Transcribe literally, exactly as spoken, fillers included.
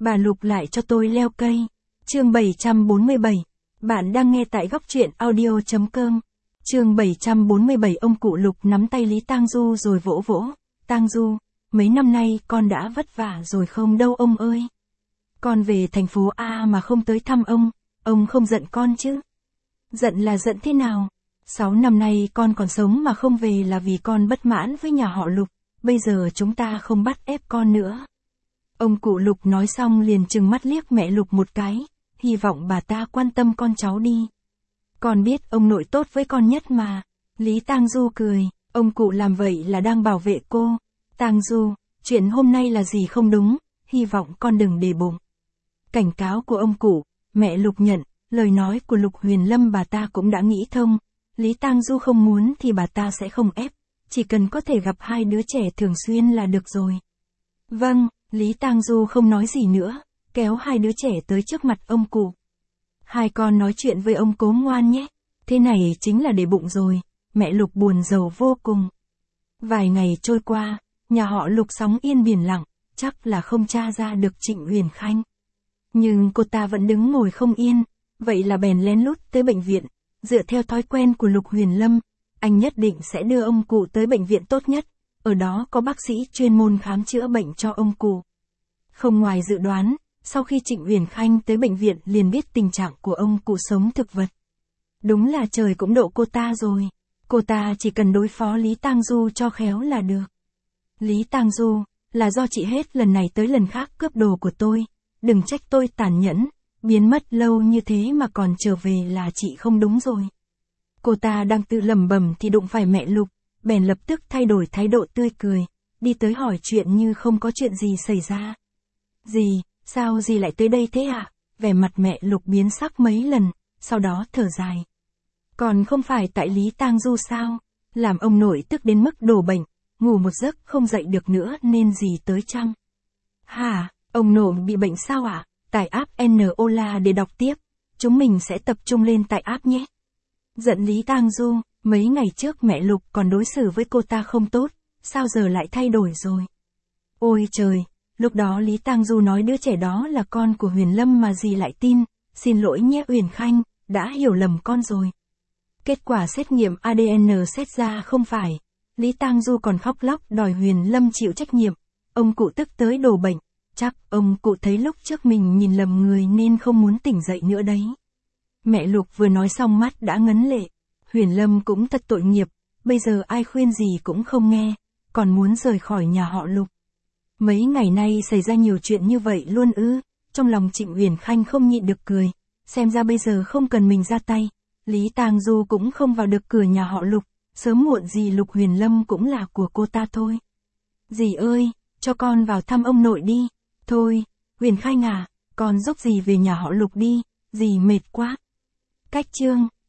bà Lục lại cho tôi leo cây. Chương bảy trăm bốn mươi bảy. Bạn đang nghe tại góc truyện audio chấm com. Chương bảy trăm bốn mươi bảy. Ông cụ Lục nắm tay Lý Tang Du rồi vỗ vỗ. Tang Du, mấy năm nay con đã vất vả rồi không đâu ông ơi. Con về thành phố A mà không tới thăm ông, ông không giận con chứ? Giận là giận thế nào? Sáu năm nay con còn sống mà không về là vì con bất mãn với nhà họ Lục, bây giờ chúng ta không bắt ép con nữa. Ông cụ Lục nói xong liền trừng mắt liếc mẹ Lục một cái, hy vọng bà ta quan tâm con cháu đi. Con biết ông nội tốt với con nhất mà. Lý Tang Du cười, ông cụ làm vậy là đang bảo vệ cô. Tang Du, chuyện hôm nay là gì không đúng, hy vọng con đừng để bụng. Cảnh cáo của ông cụ, mẹ Lục nhận, lời nói của Lục Huyền Lâm bà ta cũng đã nghĩ thông. Lý Tang Du không muốn thì bà ta sẽ không ép, chỉ cần có thể gặp hai đứa trẻ thường xuyên là được rồi. Vâng, Lý Tang Du không nói gì nữa, kéo hai đứa trẻ tới trước mặt ông cụ. Hai con nói chuyện với ông cố ngoan nhé, thế này chính là để bụng rồi, mẹ Lục buồn rầu vô cùng. Vài ngày trôi qua, nhà họ Lục sóng yên biển lặng, chắc là không tra ra được Trịnh Uyển Khanh. Nhưng cô ta vẫn đứng ngồi không yên, vậy là bèn lén lút tới bệnh viện. Dựa theo thói quen của Lục Huyền Lâm, anh nhất định sẽ đưa ông cụ tới bệnh viện tốt nhất, ở đó có bác sĩ chuyên môn khám chữa bệnh cho ông cụ. Không ngoài dự đoán, sau khi Trịnh Uyển Khanh tới bệnh viện liền biết tình trạng của ông cụ sống thực vật. Đúng là trời cũng độ cô ta rồi, cô ta chỉ cần đối phó Lý Tang Du cho khéo là được. Lý Tang Du, là do chị hết lần này tới lần khác cướp đồ của tôi, đừng trách tôi tàn nhẫn. Biến mất lâu như thế mà còn trở về là chị không đúng rồi. Cô ta đang tự lẩm bẩm thì đụng phải mẹ Lục, bèn lập tức thay đổi thái độ tươi cười, đi tới hỏi chuyện như không có chuyện gì xảy ra. Dì, sao dì lại tới đây thế ạ? Vẻ mặt mẹ Lục biến sắc mấy lần, sau đó thở dài. Còn không phải tại Lý Tang Du sao? Làm ông nội tức đến mức đổ bệnh, ngủ một giấc không dậy được nữa nên dì tới chăng? Hả, ông nội bị bệnh sao ạ? Tải app en o la để đọc tiếp, chúng mình sẽ tập trung lên tải app nhé. Giận Lý Tang Du, mấy ngày trước mẹ Lục còn đối xử với cô ta không tốt, sao giờ lại thay đổi rồi? Ôi trời, lúc đó Lý Tang Du nói đứa trẻ đó là con của Huyền Lâm mà dì lại tin, xin lỗi nhé Uyển Khanh, đã hiểu lầm con rồi. Kết quả xét nghiệm a đê en xét ra không phải, Lý Tang Du còn khóc lóc đòi Huyền Lâm chịu trách nhiệm, ông cụ tức tới đổ bệnh. Chắc ông cụ thấy lúc trước mình nhìn lầm người nên không muốn tỉnh dậy nữa đấy. Mẹ Lục vừa nói xong mắt đã ngấn lệ. Huyền Lâm cũng thật tội nghiệp, bây giờ ai khuyên gì cũng không nghe, còn muốn rời khỏi nhà họ Lục. Mấy ngày nay xảy ra nhiều chuyện như vậy luôn ư, trong lòng Trịnh Uyển Khanh không nhịn được cười, xem ra bây giờ không cần mình ra tay, Lý Tang Du cũng không vào được cửa nhà họ Lục, sớm muộn gì Lục Huyền Lâm cũng là của cô ta thôi. Dì ơi, cho con vào thăm ông nội đi. Thôi, Uyển Khanh à, con giúp dì về nhà họ Lục đi, dì mệt quá. Cách chương